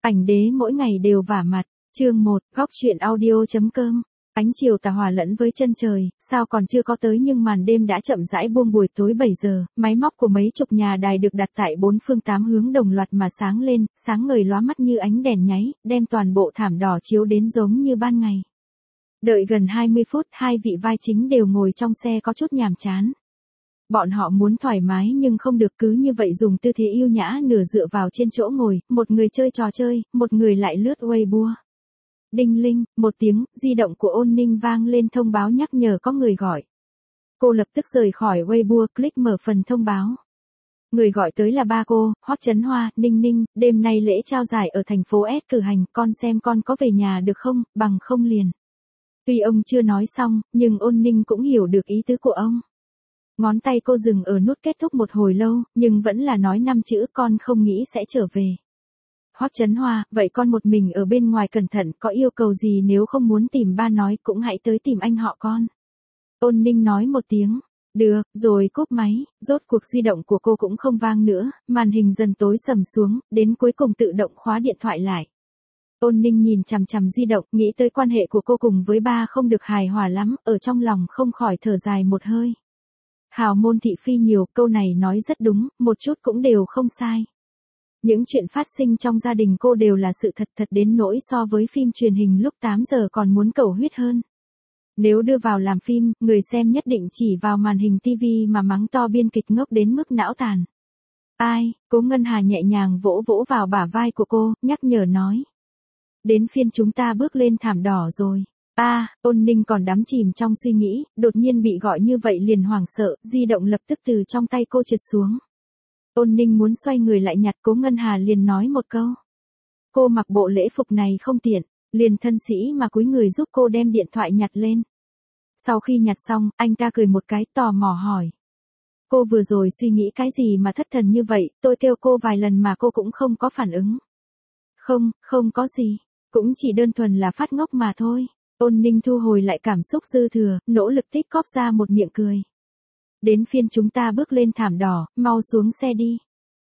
Ảnh đế mỗi ngày đều vả mặt. Chương 1, góc truyện audio.com. Ánh chiều tà hòa lẫn với chân trời, sao còn chưa có tới nhưng màn đêm đã chậm rãi buông. Buổi tối 7 giờ, máy móc của mấy chục nhà đài được đặt tại bốn phương tám hướng đồng loạt mà sáng lên, sáng ngời lóa mắt như ánh đèn nháy, đem toàn bộ thảm đỏ chiếu đến giống như ban ngày. Đợi gần 20 phút, hai vị vai chính đều ngồi trong xe có chút nhàm chán. Bọn họ muốn thoải mái nhưng không được, cứ như vậy dùng tư thế yêu nhã nửa dựa vào trên chỗ ngồi, một người chơi trò chơi, một người lại lướt Weibo. Đinh linh, một tiếng, di động của Ôn Ninh vang lên thông báo nhắc nhở có người gọi. Cô lập tức rời khỏi Weibo, click mở phần thông báo. Người gọi tới là ba cô, Hoắc Chấn Hoa. Ninh Ninh, đêm nay lễ trao giải ở thành phố S cử hành, con xem con có về nhà được không, bằng không liền. Tuy ông chưa nói xong, nhưng Ôn Ninh cũng hiểu được ý tứ của ông. Ngón tay cô dừng ở nút kết thúc một hồi lâu, nhưng vẫn là nói 5 chữ con không nghĩ sẽ trở về. Hoắc Chấn Hoa, vậy con một mình ở bên ngoài cẩn thận, có yêu cầu gì nếu không muốn tìm ba nói cũng hãy tới tìm anh họ con. Ôn Ninh nói một tiếng, được, rồi cúp máy, rốt cuộc di động của cô cũng không vang nữa, màn hình dần tối sầm xuống, đến cuối cùng tự động khóa điện thoại lại. Ôn Ninh nhìn chằm chằm di động, nghĩ tới quan hệ của cô cùng với ba không được hài hòa lắm, ở trong lòng không khỏi thở dài một hơi. Hào môn thị phi nhiều, câu này nói rất đúng, một chút cũng đều không sai. Những chuyện phát sinh trong gia đình cô đều là sự thật, thật đến nỗi so với phim truyền hình lúc 8 giờ còn muốn cầu huyết hơn. Nếu đưa vào làm phim, người xem nhất định chỉ vào màn hình TV mà mắng to biên kịch ngốc đến mức não tàn. Ai, Cố Ngân Hà nhẹ nhàng vỗ vỗ vào bả vai của cô, nhắc nhở nói. Đến phiên chúng ta bước lên thảm đỏ rồi. Ôn Ninh còn đắm chìm trong suy nghĩ, đột nhiên bị gọi như vậy liền hoảng sợ, di động lập tức từ trong tay cô trượt xuống. Ôn Ninh muốn xoay người lại nhặt, Cố Ngân Hà liền nói một câu. Cô mặc bộ lễ phục này không tiện, liền thân sĩ mà cúi người giúp cô đem điện thoại nhặt lên. Sau khi nhặt xong, anh ta cười một cái, tò mò hỏi. Cô vừa rồi suy nghĩ cái gì mà thất thần như vậy, tôi kêu cô vài lần mà cô cũng không có phản ứng. Không có gì, cũng chỉ đơn thuần là phát ngốc mà thôi. Ôn Ninh thu hồi lại cảm xúc dư thừa, nỗ lực tích cóp ra một miệng cười. Đến phiên chúng ta bước lên thảm đỏ, mau xuống xe đi.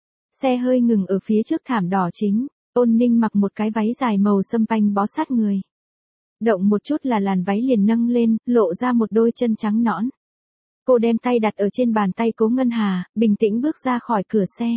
Xe hơi ngừng ở phía trước thảm đỏ chính, Ôn Ninh mặc một cái váy dài màu sâm panh bó sát người. Động một chút là làn váy liền nâng lên, lộ ra một đôi chân trắng nõn. Cô đem tay đặt ở trên bàn tay Cố Ngân Hà, bình tĩnh bước ra khỏi cửa xe.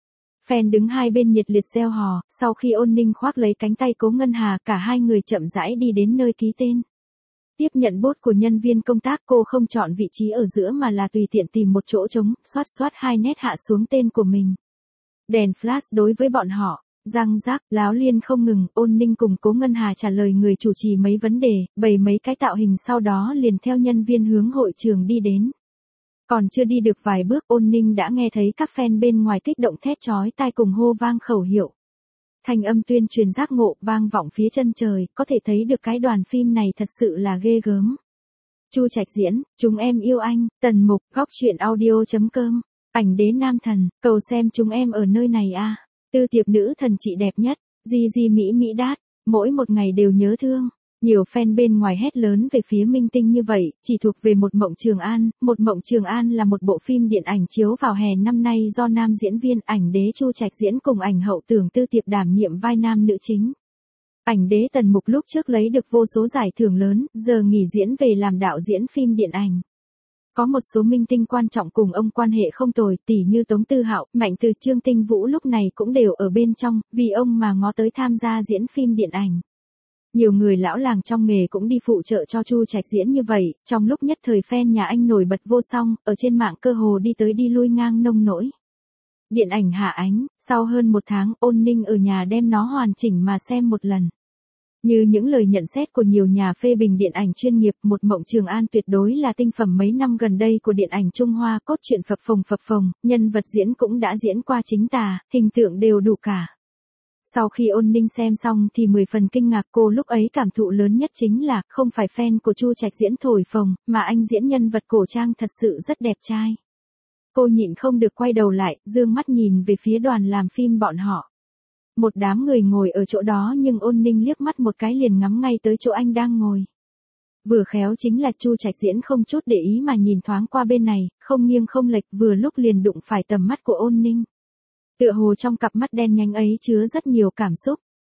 Fan đứng hai bên nhiệt liệt reo hò, sau khi Ôn Ninh khoác lấy cánh tay Cố Ngân Hà, cả hai người chậm rãi đi đến nơi ký tên. Tiếp nhận bốt của nhân viên công tác, cô không chọn vị trí ở giữa mà là tùy tiện tìm một chỗ trống, xoát 2 nét hạ xuống tên của mình. Đèn flash đối với bọn họ, răng rác, láo liên không ngừng, Ôn Ninh cùng Cố Ngân Hà trả lời người chủ trì mấy vấn đề, bày mấy cái tạo hình, sau đó liền theo nhân viên hướng hội trường đi đến. Còn chưa đi được vài bước, Ôn Ninh đã nghe thấy các fan bên ngoài kích động thét chói tai cùng hô vang khẩu hiệu. Thanh âm tuyên truyền giác ngộ vang vọng phía chân trời, có thể thấy được cái đoàn phim này thật sự là ghê gớm. Chu Trạch diễn, chúng em yêu anh, Tần Mục, góc truyện audio.com, ảnh đế nam thần, cầu xem chúng em ở nơi này a. Tư Tiệp nữ thần chị đẹp nhất, Di Mỹ Mỹ đát, mỗi một ngày đều nhớ thương. Nhiều fan bên ngoài hét lớn về phía minh tinh như vậy, chỉ thuộc về Một Mộng Trường An. Một Mộng Trường An là một bộ phim điện ảnh chiếu vào hè năm nay do nam diễn viên ảnh đế Chu Trạch diễn cùng ảnh hậu Tưởng Tư Tiệp đảm nhiệm vai nam nữ chính. Ảnh đế Tần Mục lúc trước lấy được vô số giải thưởng lớn, giờ nghỉ diễn về làm đạo diễn phim điện ảnh. Có một số minh tinh quan trọng cùng ông quan hệ không tồi, tỉ như Tống Tư Hạo, Mạnh Từ, Trương Tinh Vũ lúc này cũng đều ở bên trong, vì ông mà ngó tới tham gia diễn phim điện ảnh. Nhiều người lão làng trong nghề cũng đi phụ trợ cho Chu Trạch diễn như vậy, trong lúc nhất thời fan nhà anh nổi bật vô song, ở trên mạng cơ hồ đi tới đi lui ngang nông nỗi. Điện ảnh hạ ánh, sau hơn 1 tháng, Ôn Ninh ở nhà đem nó hoàn chỉnh mà xem một lần. Như những lời nhận xét của nhiều nhà phê bình điện ảnh chuyên nghiệp, Một Mộng Trường An tuyệt đối là tinh phẩm mấy năm gần đây của điện ảnh Trung Hoa, cốt truyện phập phồng, nhân vật diễn cũng đã diễn qua chính tà, hình tượng đều đủ cả. Sau khi Ôn Ninh xem xong thì 10 phần kinh ngạc, cô lúc ấy cảm thụ lớn nhất chính là, không phải fan của Chu Trạch diễn thổi phồng, mà anh diễn nhân vật cổ trang thật sự rất đẹp trai. Cô nhịn không được quay đầu lại, dương mắt nhìn về phía đoàn làm phim bọn họ. Một đám người ngồi ở chỗ đó nhưng Ôn Ninh liếc mắt một cái liền ngắm ngay tới chỗ anh đang ngồi. Vừa khéo chính là Chu Trạch diễn không chút để ý mà nhìn thoáng qua bên này, không nghiêng không lệch, vừa lúc liền đụng phải tầm mắt của Ôn Ninh. Tựa hồ trong cặp mắt đen nhánh ấy chứa rất nhiều cảm xúc.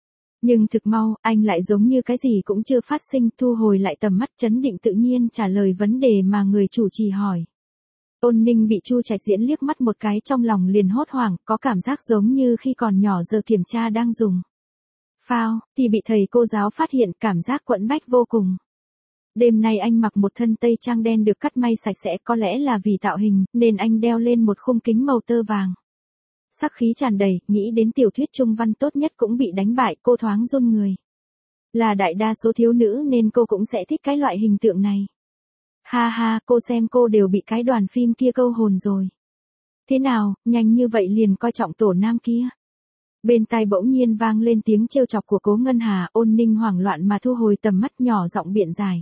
Nhưng thực mau, anh lại giống như cái gì cũng chưa phát sinh, thu hồi lại tầm mắt trấn định tự nhiên trả lời vấn đề mà người chủ trì hỏi. Ôn Ninh bị Chu Trạch Diễn liếc mắt một cái trong lòng liền hốt hoảng, có cảm giác giống như khi còn nhỏ giờ kiểm tra đang dùng phao, thì bị thầy cô giáo phát hiện, cảm giác quẫn bách vô cùng. Đêm nay anh mặc một thân tây trang đen được cắt may sạch sẽ, có lẽ là vì tạo hình, nên anh đeo lên một khung kính màu tơ vàng. Sắc khí tràn đầy, nghĩ đến tiểu thuyết trung văn tốt nhất cũng bị đánh bại, cô thoáng run người. Là đại đa số thiếu nữ nên cô cũng sẽ thích cái loại hình tượng này. Ha ha, cô xem cô đều bị cái đoàn phim kia câu hồn rồi. Thế nào, nhanh như vậy liền coi trọng tổ nam kia. Bên tai bỗng nhiên vang lên tiếng trêu chọc của Cố Ngân Hà, Ôn Ninh hoảng loạn mà thu hồi tầm mắt nhỏ giọng biện giải.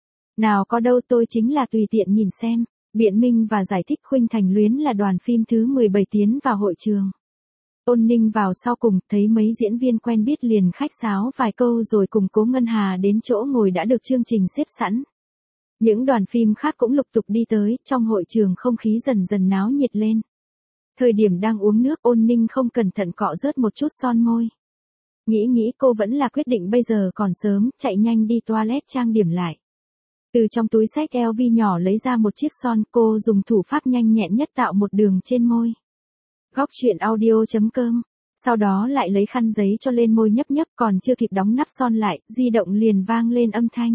Nào có đâu, tôi chính là tùy tiện nhìn xem. Biện minh và giải thích Khuynh Thành Luyến là đoàn phim thứ 17 tiến vào hội trường. Ôn Ninh vào sau cùng, thấy mấy diễn viên quen biết liền khách sáo vài câu rồi cùng Cố Ngân Hà đến chỗ ngồi đã được chương trình xếp sẵn. Những đoàn phim khác cũng lục tục đi tới, trong hội trường không khí dần dần náo nhiệt lên. Thời điểm đang uống nước, Ôn Ninh không cẩn thận cọ rớt một chút son môi. Nghĩ cô vẫn là quyết định bây giờ còn sớm, chạy nhanh đi toilet trang điểm lại. Từ trong túi xách LV nhỏ lấy ra một chiếc son, cô dùng thủ pháp nhanh nhẹn nhất tạo một đường trên môi. Góc truyện audio.com. Sau đó lại lấy khăn giấy cho lên môi nhấp nhấp, còn chưa kịp đóng nắp son lại, di động liền vang lên âm thanh.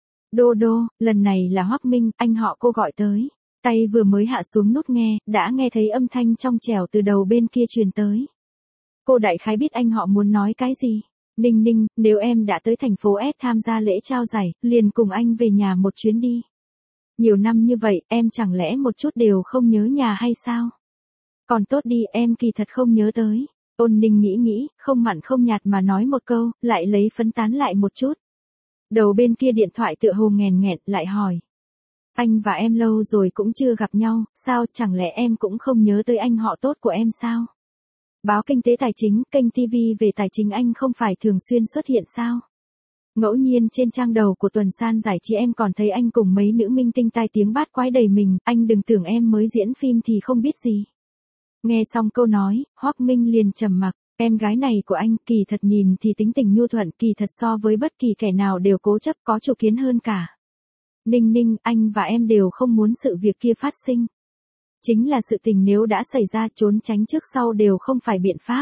Đô đô, lần này là Hoắc Minh, anh họ cô gọi tới. Tay vừa mới hạ xuống nút nghe, đã nghe thấy âm thanh trong trẻo từ đầu bên kia truyền tới. Cô đại khái biết anh họ muốn nói cái gì. Ninh Ninh, nếu em đã tới thành phố S tham gia lễ trao giải, liền cùng anh về nhà một chuyến đi. Nhiều năm như vậy, em chẳng lẽ một chút đều không nhớ nhà hay sao? Còn tốt đi, em kỳ thật không nhớ tới. Ôn Ninh nghĩ, không mặn không nhạt mà nói một câu, lại lấy phấn tán lại một chút. Đầu bên kia điện thoại tựa hồ nghèn nghẹn, lại hỏi. Anh và em lâu rồi cũng chưa gặp nhau, sao, chẳng lẽ em cũng không nhớ tới anh họ tốt của em sao? Báo Kinh tế Tài chính, kênh TV về tài chính anh không phải thường xuyên xuất hiện sao? Ngẫu nhiên trên trang đầu của tuần san giải trí em còn thấy anh cùng mấy nữ minh tinh tai tiếng bát quái đầy mình, anh đừng tưởng em mới diễn phim thì không biết gì. Nghe xong câu nói, Hoắc Minh liền trầm mặc, em gái này của anh kỳ thật nhìn thì tính tình nhu thuận, kỳ thật so với bất kỳ kẻ nào đều cố chấp có chủ kiến hơn cả. Ninh Ninh, anh và em đều không muốn sự việc kia phát sinh. Chính là sự tình nếu đã xảy ra, trốn tránh trước sau đều không phải biện pháp.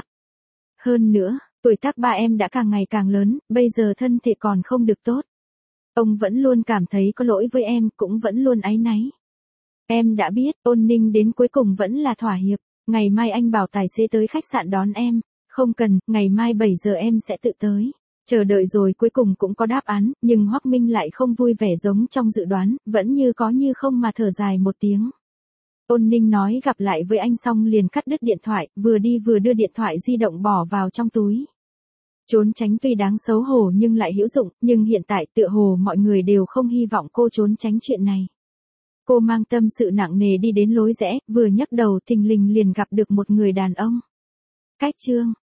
Hơn nữa, tuổi tác ba em đã càng ngày càng lớn, bây giờ thân thể còn không được tốt. Ông vẫn luôn cảm thấy có lỗi với em, cũng vẫn luôn áy náy. Em đã biết, Ôn Ninh đến cuối cùng vẫn là thỏa hiệp. Ngày mai anh bảo tài xế tới khách sạn đón em. Không cần, ngày mai 7 giờ em sẽ tự tới. Chờ đợi rồi cuối cùng cũng có đáp án, nhưng Hoắc Minh lại không vui vẻ giống trong dự đoán, vẫn như có như không mà thở dài một tiếng. Ôn Ninh nói gặp lại với anh xong liền cắt đứt điện thoại, vừa đi vừa đưa điện thoại di động bỏ vào trong túi. Trốn tránh tuy đáng xấu hổ nhưng lại hữu dụng, nhưng hiện tại tựa hồ mọi người đều không hy vọng cô trốn tránh chuyện này. Cô mang tâm sự nặng nề đi đến lối rẽ, vừa nhấc đầu thình lình liền gặp được một người đàn ông. Cách chương.